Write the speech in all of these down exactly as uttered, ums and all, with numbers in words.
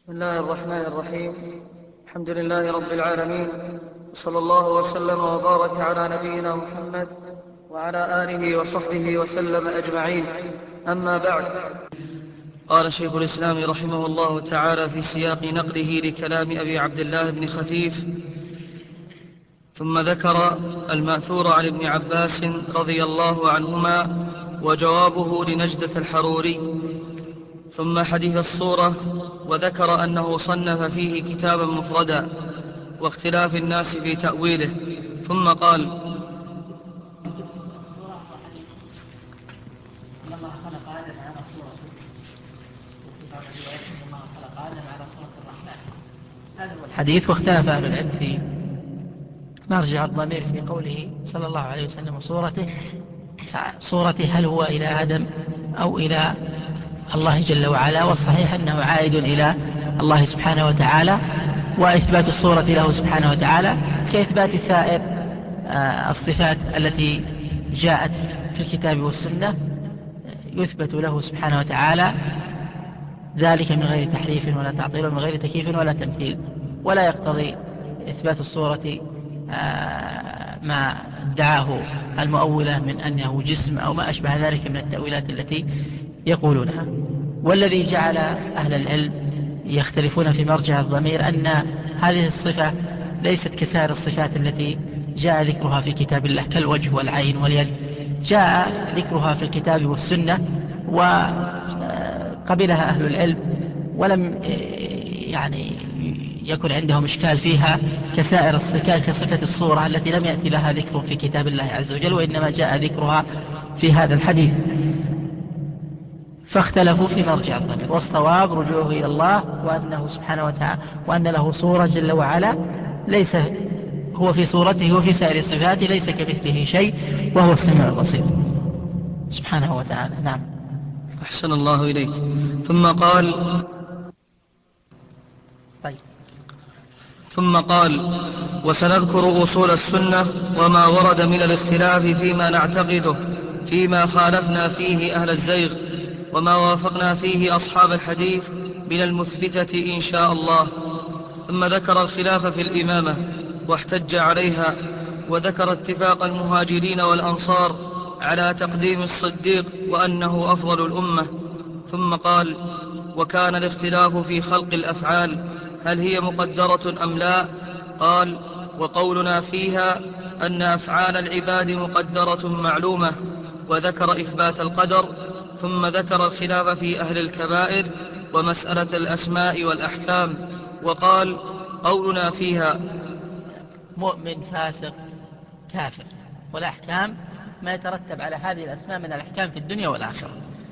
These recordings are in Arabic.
بسم الله الرحمن الرحيم. الحمد لله رب العالمين، وصلى الله وسلم وبارك على نبينا محمد وعلى آله وصحبه وسلم أجمعين. أما بعد، قال شيخ الإسلام رحمه الله تعالى في سياق نقله لكلام أبي عبد الله بن خفيف: ثم ذكر المأثور عن ابن عباس رضي الله عنهما وجوابه لنجدة الحروري، ثم حديث الصورة، وذكر أنه صنف فيه كتابا مفردا واختلاف الناس في تأويله، ثم قال: الله خلق آدم على صورته، وفي بعض الروايات أن الله خلق آدم على صورة الرحمن. هذا هو الحديث. واختلف أهل العلم في مرجع الضمير في قوله صلى الله عليه وسلم صورته صورته هل هو إلى آدم أو إلى الله جل وعلا، والصحيح أنه عائد إلى الله سبحانه وتعالى، وإثبات الصورة له سبحانه وتعالى كإثبات سائر الصفات التي جاءت في الكتاب والسنة، يثبت له سبحانه وتعالى ذلك من غير تحريف ولا تعطيل ومن غير تكييف ولا تمثيل، ولا يقتضي إثبات الصورة ما ادعاه المؤولة من أنه جسم أو ما أشبه ذلك من التأويلات التي يقولونها. والذي جعل أهل العلم يختلفون في مرجع الضمير أن هذه الصفة ليست كسائر الصفات التي جاء ذكرها في كتاب الله كالوجه والعين واليد، جاء ذكرها في الكتاب والسنة وقبلها أهل العلم، ولم يعني يكن عندهم إشكال فيها كسائر الصفات كصفة الصورة التي لم يأتي لها ذكر في كتاب الله عز وجل، وإنما جاء ذكرها في هذا الحديث. فاختلفوا في مرجع الضمير، والصواب رجوعه إلى الله، وأنه سبحانه وتعالى وأن له صورة جل وعلا، ليس هو في صورته وفي سائر صفاته ليس كمثله شيء، وهو السميع البصير سبحانه وتعالى. نعم. أحسن الله إليك. ثم قال طيب. ثم قال: وسنذكر أصول السنة وما ورد من الاختلاف فيما نعتقده، فيما خالفنا فيه أهل الزيغ، وما وافقنا فيه أصحاب الحديث من المثبتة إن شاء الله. ثم ذكر الخلاف في الإمامة واحتج عليها، وذكر اتفاق المهاجرين والأنصار على تقديم الصديق وأنه أفضل الأمة. ثم قال: وكان الاختلاف في خلق الأفعال، هل هي مقدرة أم لا؟ قال: وقولنا فيها أن أفعال العباد مقدرة معلومة، وذكر إثبات القدر. ثم ذكر الخلاف في أهل الكبائر ومسألة الأسماء والأحكام، وقال: قولنا فيها مؤمن فاسق كافر، والأحكام ما يترتب على هذه الأسماء من الأحكام في الدنيا والآخرة.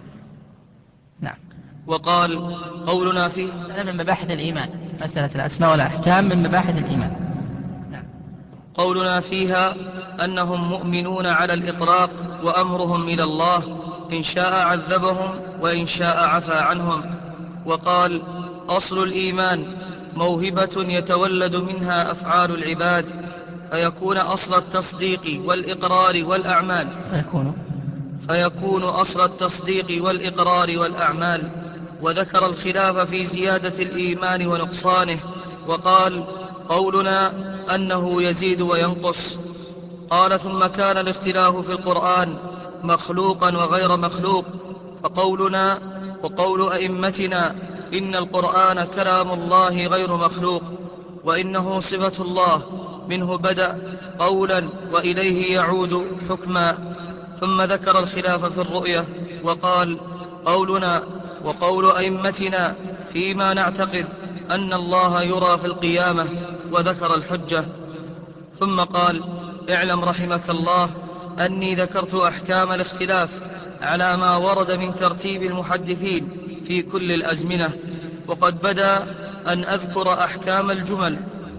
نعم. وقال: قولنا فيه هذا من مباحث الإيمان، مسألة الأسماء والأحكام من مباحث الإيمان. نعم. قولنا فيها أنهم مؤمنون على الإطلاق، وأمرهم إلى الله، إن شاء عذبهم وإن شاء عفى عنهم. وقال: أصل الإيمان موهبة يتولد منها أفعال العباد، فيكون أصل التصديق والإقرار والأعمال فيكون فيكون أصل التصديق والإقرار والأعمال. وذكر الخلاف في زيادة الإيمان ونقصانه، وقال: قولنا أنه يزيد وينقص. قال: ثم كان الاختلاف في القرآن مخلوقا وغير مخلوق، فقولنا وقول أئمتنا إن القرآن كلام الله غير مخلوق، وإنه صفة الله، منه بدأ قولا وإليه يعود حكما. ثم ذكر الخلاف في الرؤية، وقال: قولنا وقول أئمتنا فيما نعتقد أن الله يرى في القيامة، وذكر الحجة. ثم قال: اعلم رحمك الله أني ذكرت أحكام الاختلاف على ما ورد من ترتيب المحدثين في كل الأزمنة، وقد بدأ أن أذكر أحكام الجمل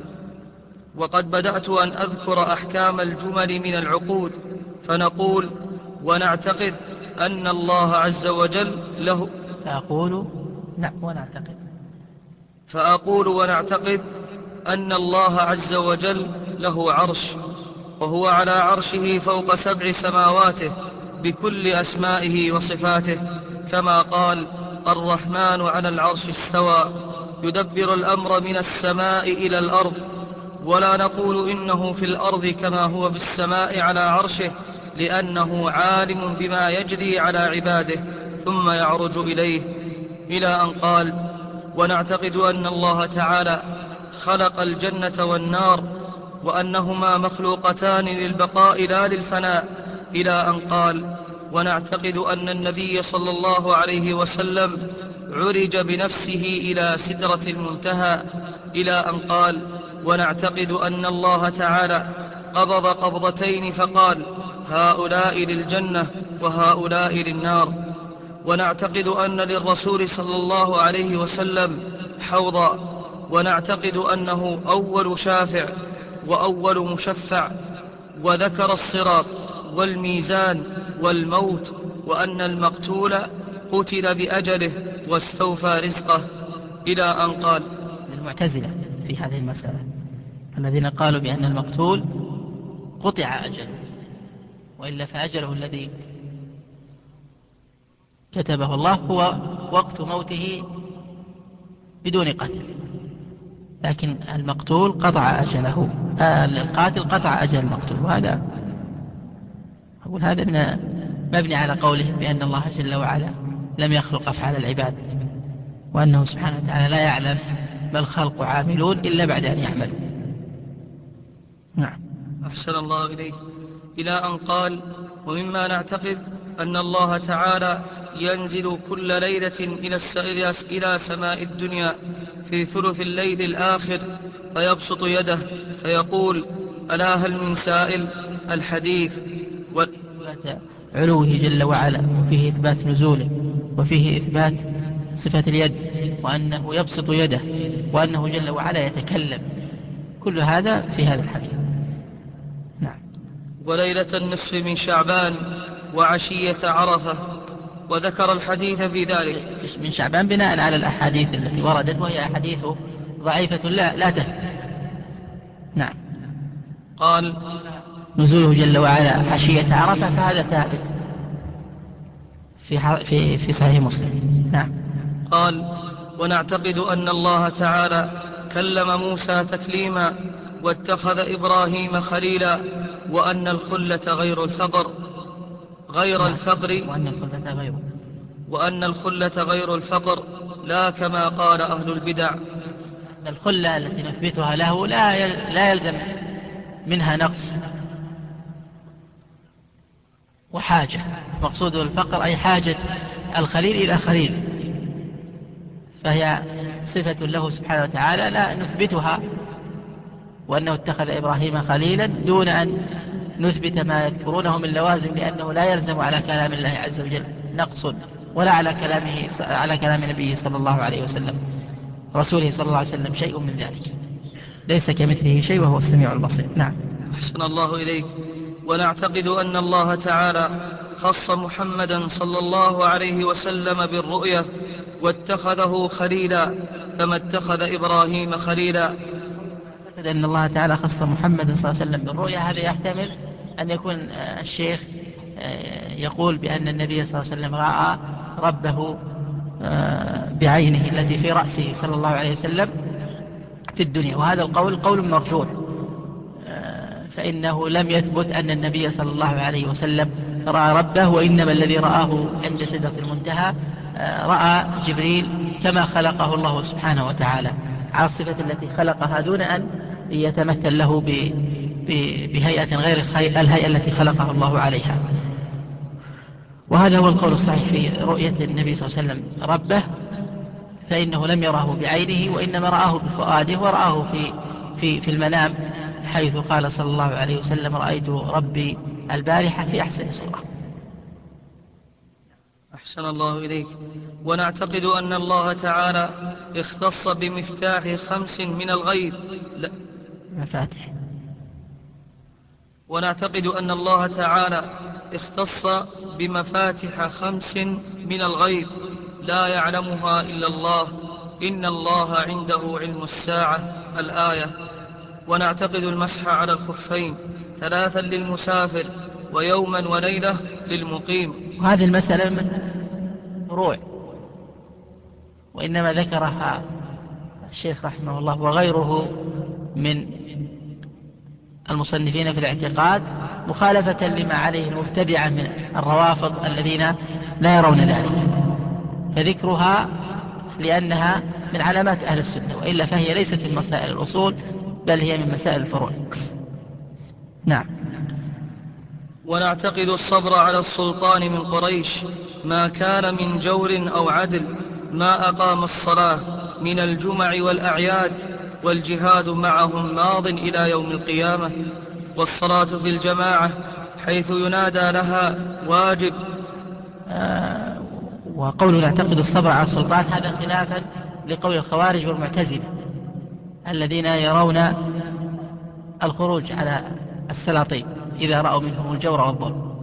وقد بدأت أن أذكر أحكام الجمل من العقود، فنقول ونعتقد أن الله عز وجل له فأقول نعم ونعتقد فأقول ونعتقد أن الله عز وجل له عرش، وهو على عرشه فوق سبع سماواته بكل أسمائه وصفاته، كما قال: الرحمن على العرش استوى، يدبر الأمر من السماء إلى الأرض، ولا نقول إنه في الأرض كما هو في السماء على عرشه، لأنه عالم بما يجري على عباده ثم يعرج إليه، إلى أن قال: ونعتقد أن الله تعالى خلق الجنة والنار وأنهما مخلوقتان للبقاء لا للفناء، إلى أن قال: ونعتقد أن النبي صلى الله عليه وسلم عرج بنفسه إلى سدرة المنتهى، إلى أن قال: ونعتقد أن الله تعالى قبض قبضتين فقال: هؤلاء للجنة وهؤلاء للنار. ونعتقد أن للرسول صلى الله عليه وسلم حوضا، ونعتقد أنه أول شافع وأول مشفع، وذكر الصراط والميزان والموت، وأن المقتول قتل بأجله واستوفى رزقه، إلى أن قال. للمعتزلة في هذه المسألة الذين قالوا بأن المقتول قطع أجله، وإلا فأجله الذي كتبه الله هو وقت موته بدون قتل، لكن المقتول قطع أجله، آه القاتل قطع أجل المقتول. وهذا أقول هذا من مبني على قولهم بأن الله جل وعلا لم يخلق أفعال العباد، وأنه سبحانه وتعالى لا يعلم ما الخلق عاملون إلا بعد أن يعملوا. نعم. أحسن الله إليك. إلى أن قال: ومما نعتقد أن الله تعالى ينزل كل ليلة إلى سماء الدنيا في ثلث الليل الآخر فيبسط يده فيقول: ألا هل من سائل؟ الحديث. و... علوه جل وعلا، وفيه إثبات نزوله، وفيه إثبات صفة اليد، وأنه يبسط يده، وأنه جل وعلا يتكلم، كل هذا في هذا الحديث. نعم. وليلة النصف من شعبان وعشية عرفة، وذكر الحديث في ذلك. من شعبان بناء على الأحاديث التي وردت، وهي أحاديث ضعيفة لا, لا تثبت. نعم. قال: نزوله جل وعلا عشية عرفة، فهذا ثابت في, في, في صحيح مسلم. نعم. قال: ونعتقد أن الله تعالى كلم موسى تكليما، واتخذ إبراهيم خليلا، وأن الخلة غير الفقر غير نعم. الفقر وأن الخلة غير وأن الخلة غير الفقر لا كما قال أهل البدع. أن الخلة التي نثبتها له لا لا يلزم منها نقص وحاجة. مقصود الفقر أي حاجة الخليل إلى خليل، فهي صفة له سبحانه وتعالى لا نثبتها، وأنه اتخذ إبراهيم خليلا دون أن نثبت ما يذكرونه من لوازم، لأنه لا يلزم على كلام الله عز وجل نقص، ولا على كلامه على كلام نبيه صلى الله عليه وسلم رسوله صلى الله عليه وسلم شيء من ذلك، ليس كمثله شيء وهو السميع البصير. نعم. أحسن الله إليك. ونعتقد أن الله تعالى خص محمدا صلى الله عليه وسلم بالرؤية واتخذه خليلا كما اتخذ إبراهيم خليلا. نعتقد أن الله تعالى خص محمد صلى الله عليه وسلم بالرؤية، هذا يحتمل أن يكون الشيخ يقول بأن النبي صلى الله عليه وسلم رأى ربه بعينه التي في رأسه صلى الله عليه وسلم في الدنيا، وهذا القول قول مرجوح، فإنه لم يثبت أن النبي صلى الله عليه وسلم رأى ربه، وإنما الذي رآه عند سدرة المنتهى رأى جبريل كما خلقه الله سبحانه وتعالى على الصفة التي خلقها، دون أن يتمثل له بهيئة غير الهيئة التي خلقها الله عليها. وهذا هو القول الصحيح في رؤية النبي صلى الله عليه وسلم ربه، فإنه لم يره بعينه، وإنما رآه بفؤاده، ورآه في, في, في المنام، حيث قال صلى الله عليه وسلم: رأيت ربي البارحة في أحسن صورة. أحسن الله إليك. ونعتقد أن الله تعالى اختص بمفتاح خمس من الغيب لا مفاتح ونعتقد أن الله تعالى اختص بمفاتح خمس من الغيب لا يعلمها إلا الله، إن الله عنده علم الساعة، الآية. ونعتقد المسح على الخفين ثلاثا للمسافر ويوما وليلة للمقيم. وهذه المسألة مسألة فروع، وإنما ذكرها الشيخ رحمه الله وغيره من المصنفين في الاعتقاد مخالفة لما عليه المبتدعة من الروافض الذين لا يرون ذلك، فذكرها لأنها من علامات أهل السنة، وإلا فهي ليست من مسائل الأصول بل هي من مسائل الفروع. نعم. ونعتقد الصبر على السلطان من قريش ما كان من جور أو عدل، ما أقام الصلاة من الجمع والأعياد، والجهاد معهم ماض إلى يوم القيامة، والصلاة في الجماعة حيث ينادى لها واجب. آه وقول نعتقد الصبر على السلطان هذا خلافا لقول الخوارج والمعتزلة الذين يرون الخروج على السلاطين إذا رأوا منهم الجور والظلم.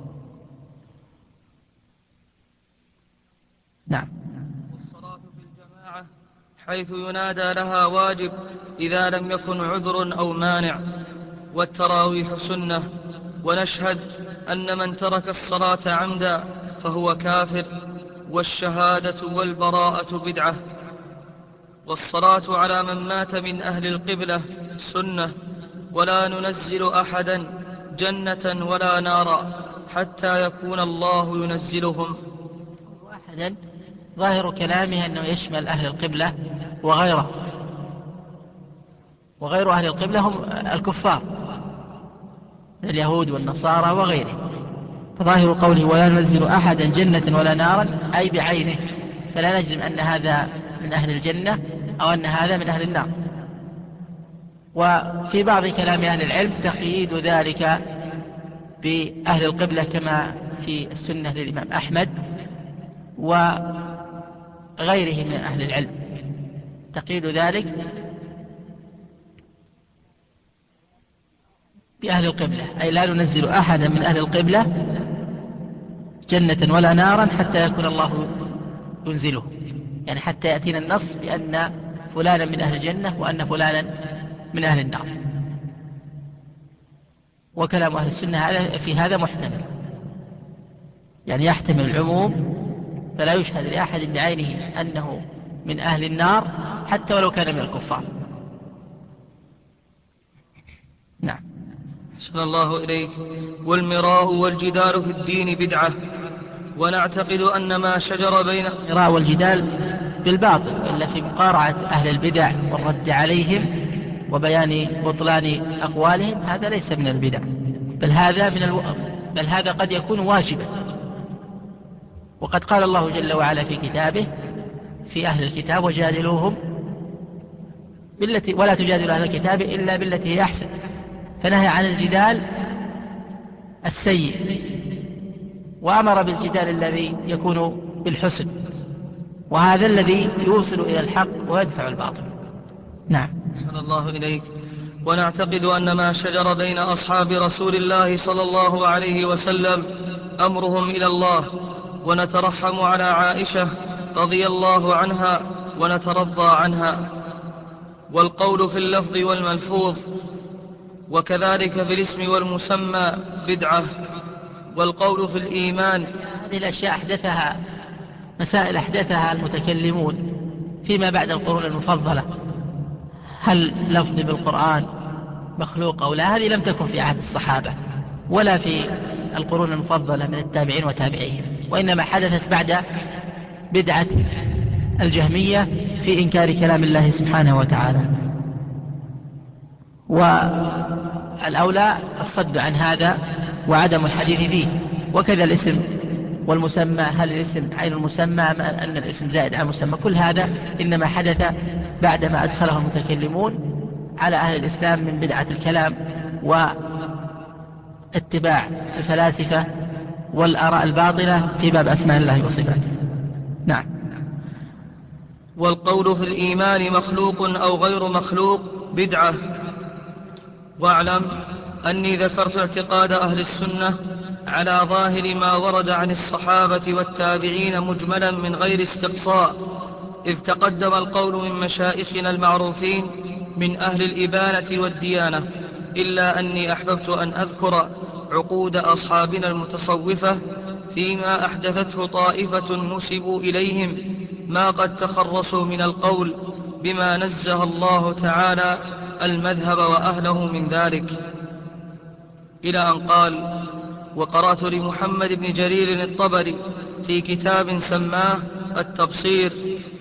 نعم. والصلاة في الجماعة حيث ينادى لها واجب إذا لم يكن عذر أو مانع، والتراويح سنة. ونشهد أن من ترك الصلاة عمدا فهو كافر، والشهادة والبراءة بدعة. والصلاة على من مات من أهل القبلة سنة، ولا ننزل أحدا جنة ولا نارا حتى يكون الله ينزلهم. أحدا ظاهر كلامه أنه يشمل أهل القبلة وغيره، وغير أهل القبلة هم الكفار من اليهود والنصارى وغيرهم، فظاهر قوله ولا ننزل أحدا جنة ولا نارا أي بعينه، فلا نجزم أن هذا من أهل الجنة أو أن هذا من أهل النار. وفي بعض كلام أهل العلم تقييد ذلك بأهل القبلة كما في السنة للإمام أحمد وغيره من أهل العلم، تقييد ذلك بأهل القبلة أي لا ننزل أحدا من أهل القبلة جنة ولا نارا حتى يكون الله ينزله، يعني حتى يأتينا النص بأن فلانا من أهل الجنة وأن فلانا من أهل النار. وكلام أهل السنة هذا في هذا محتمل، يعني يحتمل العموم، فلا يشهد لأحد بعينه أنه من أهل النار حتى ولو كان من الكفار. نعم. أحسن الله إليك. والمراء والجدال في الدين بدعة. ونعتقد أن ما شجر بين المراء والجدال بالباطل، إلا في مقارعة أهل البدع والرد عليهم وبيان بطلان أقوالهم، هذا ليس من البدع، بل هذا من الو... بل هذا قد يكون واجبا. وقد قال الله جل وعلا في كتابه في أهل الكتاب وجادلوهم بالتي ولا تجادلوا أهل الكتاب إلا بالتي هي أحسن، فنهى عن الجدال السيء وأمر بالجدال الذي يكون بالحسن، وهذا الذي يوصل إلى الحق ويدفع الباطل. نعم. أحسن الله إليك. ونعتقد أن ما شجر بين أصحاب رسول الله صلى الله عليه وسلم أمرهم إلى الله، ونترحم على عائشة رضي الله عنها ونترضى عنها. والقول في اللفظ والملفوظ وكذلك في الاسم والمسمى بدعة. والقول في الإيمان. هذه الأشياء أحدثها مسائل أحدثها المتكلمون فيما بعد القرون المفضلة، هل لفظ بالقرآن مخلوق أو لا، هذه لم تكن في عهد الصحابة ولا في القرون المفضلة من التابعين وتابعيهم، وإنما حدثت بعد بدعة الجهمية في إنكار كلام الله سبحانه وتعالى. والأولى الصد عن هذا وعدم الحديث فيه. وكذا الاسم والمسمى، هل الاسم عين المسمى أم أن الاسم زائد عن المسمى، كل هذا إنما حدث بعدما أدخله المتكلمون على أهل الإسلام من بدعة الكلام واتباع الفلاسفة والآراء الباطلة في باب أسماء الله وصفاته. نعم. والقول في الإيمان مخلوق أو غير مخلوق بدعة. واعلم أني ذكرت اعتقاد أهل السنة على ظاهر ما ورد عن الصحابة والتابعين مجملا من غير استقصاء، إذ تقدم القول من مشائخنا المعروفين من أهل الإبانة والديانة، إلا أني أحببت أن أذكر عقود أصحابنا المتصوفة فيما أحدثته طائفة نسبوا إليهم ما قد تخرصوا من القول بما نزه الله تعالى المذهب وأهله من ذلك، إلى أن قال: وقرأت لمحمد بن جرير الطبري في كتاب سماه التبصير،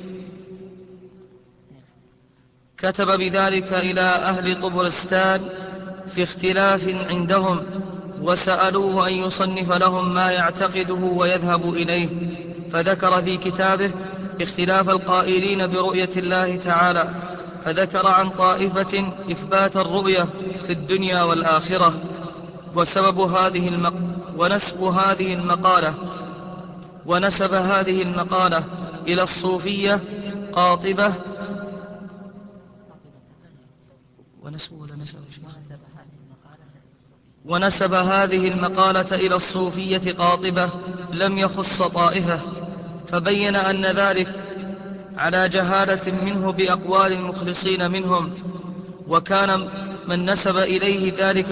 كتب بذلك إلى أهل طبرستان في اختلاف عندهم، وسألوه أن يصنف لهم ما يعتقده ويذهب إليه، فذكر في كتابه اختلاف القائلين برؤية الله تعالى، فذكر عن طائفة إثبات الرؤية في الدنيا والآخرة، وسبب هذه المق... ونسب هذه المقالة ونسب هذه المقالة إلى الصوفية قاطبة ونسب ولا نسب ونسب هذه المقالة إلى الصوفية قاطبة لم يخص طائفة، فبين أن ذلك على جهالة منه بأقوال المخلصين منهم، وكان من نسب إليه ذلك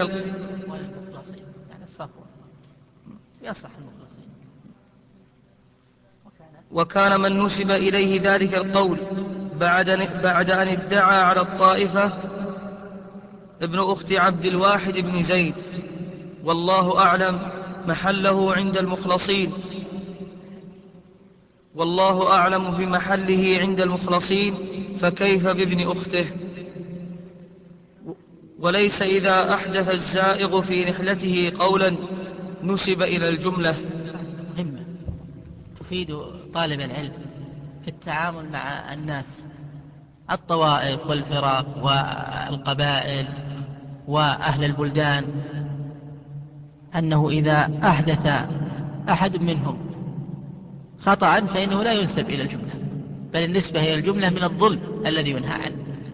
وكان من نسب إليه ذلك القول بعد, بعد أن ادعى على الطائفة ابن أخت عبد الواحد بن زيد، والله أعلم محله عند المخلصين والله أعلم بمحله عند المخلصين فكيف بابن أخته؟ وليس إذا أحدث الزائغ في رحلته قولا نسب إلى الجملة. مهمة تفيد طالب العلم في التعامل مع الناس، الطوائف والفرق والقبائل وأهل البلدان، أنه إذا أحدث أحد منهم خطأ فإنه لا ينسب إلى الجملة، بل النسبة إلى الجملة من الظلم الذي ينهى عنه،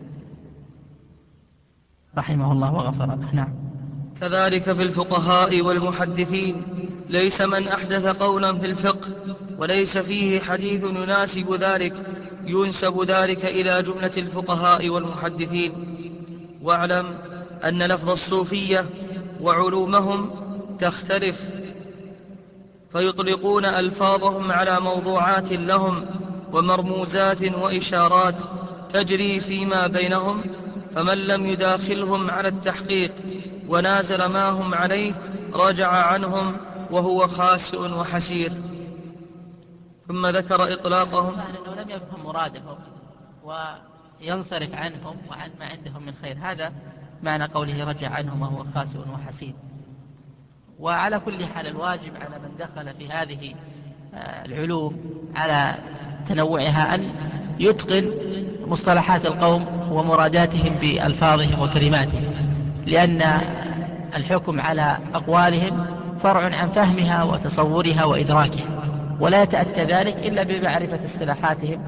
رحمه الله وغفر له. نعم. كذلك في الفقهاء والمحدثين، ليس من أحدث قولا في الفقه وليس فيه حديث يناسب ذلك ينسب ذلك إلى جملة الفقهاء والمحدثين. واعلم أن لفظ الصوفية وعلومهم تختلف، فيطلقون ألفاظهم على موضوعات لهم ومرموزات وإشارات تجري فيما بينهم، فمن لم يداخلهم على التحقيق ونازل ما هم عليه رجع عنهم وهو خاسئ وحسير. ثم ذكر إطلاقهم أنه لم يفهم مرادهم وينصرف عنهم وعن ما عندهم من خير، هذا معنى قوله رجع عنهم وهو خاسئ وحسير. وعلى كل حال الواجب على من دخل في هذه العلوم على تنوعها أن يتقن مصطلحات القوم ومراداتهم بألفاظهم وكلماتهم، لأن الحكم على أقوالهم فرع عن فهمها وتصورها وإدراكها، ولا يتأتى ذلك إلا بمعرفة اصطلاحاتهم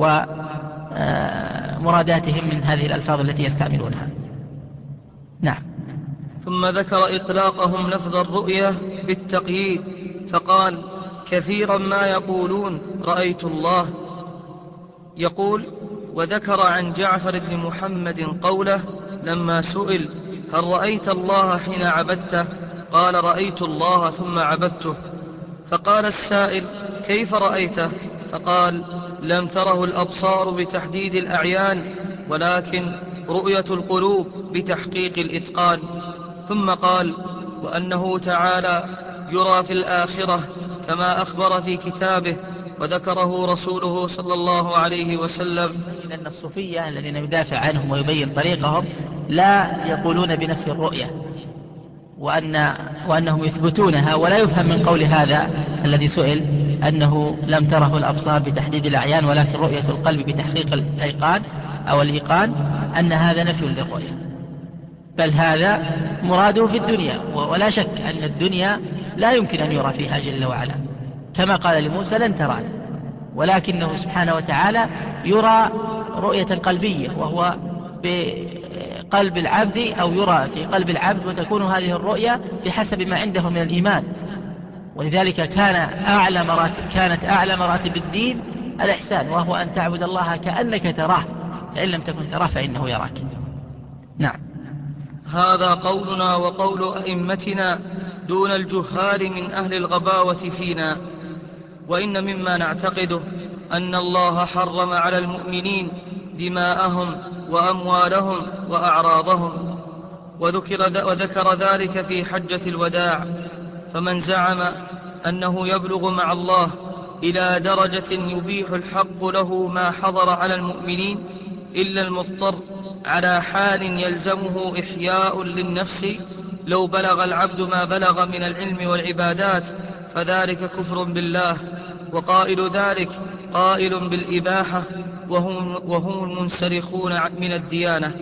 ومراداتهم من هذه الألفاظ التي يستعملونها. نعم. ثم ذكر إطلاقهم لفظ الرؤية بالتقييد، فقال: كثيرا ما يقولون رأيت الله. يقول: وذكر عن جعفر بن محمد قوله لما سئل: هل رأيت الله حين عبدته؟ قال: رأيت الله ثم عبدته. فقال السائل: كيف رأيته؟ فقال: لم تره الأبصار بتحديد الأعيان، ولكن رؤية القلوب بتحقيق الإتقان. ثم قال: وأنه تعالى يرى في الآخرة كما أخبر في كتابه وذكره رسوله صلى الله عليه وسلم. لأن الصوفية الذين يدافع عنهم ويبين طريقهم لا يقولون بنفي الرؤية، وأن وأنهم يثبتونها، ولا يفهم من قول هذا الذي سئل أنه لم تره الأبصار بتحديد الأعيان ولكن رؤية القلب بتحقيق الأيقان أو الإيقان أن هذا نفي للرؤية، بل هذا مراده في الدنيا، ولا شك أن الدنيا لا يمكن أن يرى فيها جل وعلا، كما قال لموسى لن ترانا، ولكنه سبحانه وتعالى يرى رؤية قلبية وهو بقلب العبد، أو يرى في قلب العبد، وتكون هذه الرؤية بحسب ما عنده من الإيمان. ولذلك كان أعلى مراتب كانت أعلى مراتب الدين الإحسان، وهو أن تعبد الله كأنك تراه، فإن لم تكن تراه فإنه يراك. نعم. هذا قولنا وقول أئمتنا دون الجهال من أهل الغباوة فينا. وإن مما نعتقده أن الله حرم على المؤمنين دماءهم وأموالهم وأعراضهم. وذكر, وذكر ذلك في حجة الوداع. فمن زعم أنه يبلغ مع الله إلى درجة يبيح الحق له ما حضر على المؤمنين إلا المضطر على حال يلزمه إحياء للنفس لو بلغ العبد ما بلغ من العلم والعبادات فذلك كفر بالله. وقائل ذلك قائل بالإباحة وهم, وهم المنسلخون من الديانة.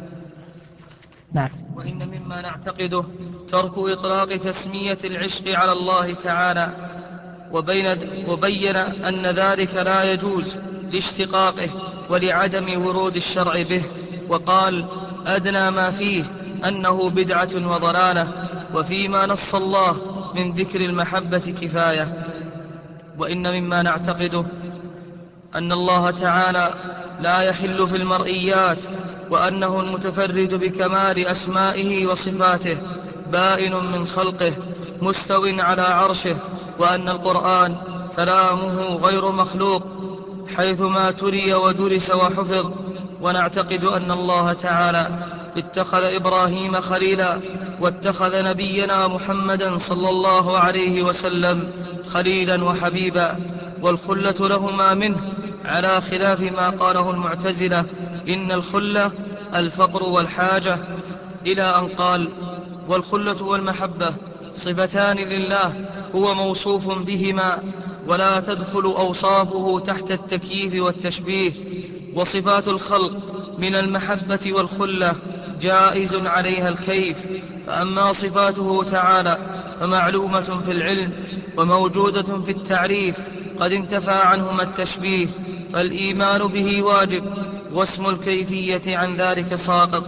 نعم. وإن مما نعتقده ترك إطلاق تسمية العشق على الله تعالى، وبين, وبين أن ذلك لا يجوز لاشتقاقه ولعدم ورود الشرع به، وقال أدنى ما فيه أنه بدعة وضلالة، وفيما نص الله من ذكر المحبة كفاية. وإن مما نعتقده أن الله تعالى لا يحل في المرئيات، وأنه المتفرد بكمال أسمائه وصفاته بائن من خلقه مستو على عرشه، وأن القرآن كلامه غير مخلوق حيثما تري ودرس وحفظ. ونعتقد أن الله تعالى اتخذ إبراهيم خليلا، واتخذ نبينا محمدا صلى الله عليه وسلم خليلا وحبيبا، والخلة لهما منه، على خلاف ما قاله المعتزلة إن الخلة الفقر والحاجة، إلى أن قال والخلة والمحبة صفتان لله هو موصوف بهما، ولا تدخل أوصافه تحت التكييف والتشبيه. وصفات الخلق من المحبة والخلة جائز عليها الكيف، فأما صفاته تعالى فمعلومة في العلم وموجودة في التعريف قد انتفى عنهما التشبيه، فالإيمان به واجب، واسم الكيفية عن ذلك ساقط.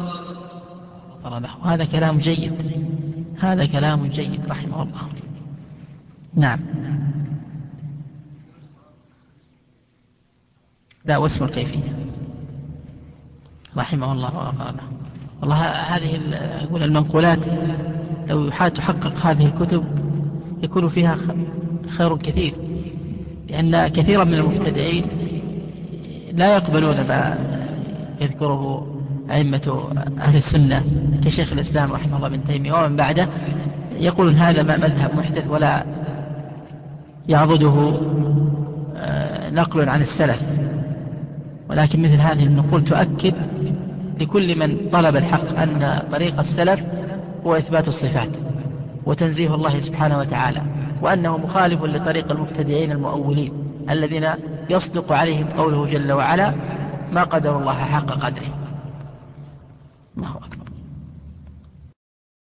هذا كلام جيد، هذا كلام جيد رحمه الله. نعم. لا، واسم الكيفية رحمه الله وغفر له. والله هذه أقول المنقولات لو تحقق هذه الكتب يكون فيها خير كثير، لأن كثيرا من المبتدعين لا يقبلون ما يذكره أئمة أهل السنة كشيخ الإسلام رحمه الله بن تيمية ومن بعده، يقولون هذا ما مذهب محدث ولا يعضده نقل عن السلف. ولكن مثل هذه النقول تؤكد لكل من طلب الحق أن طريق السلف هو إثبات الصفات وتنزيه الله سبحانه وتعالى، وأنه مخالف لطريق المبتدعين المؤولين الذين يصدق عليهم قوله جل وعلا ما قدر الله حق قدره. الله أكبر.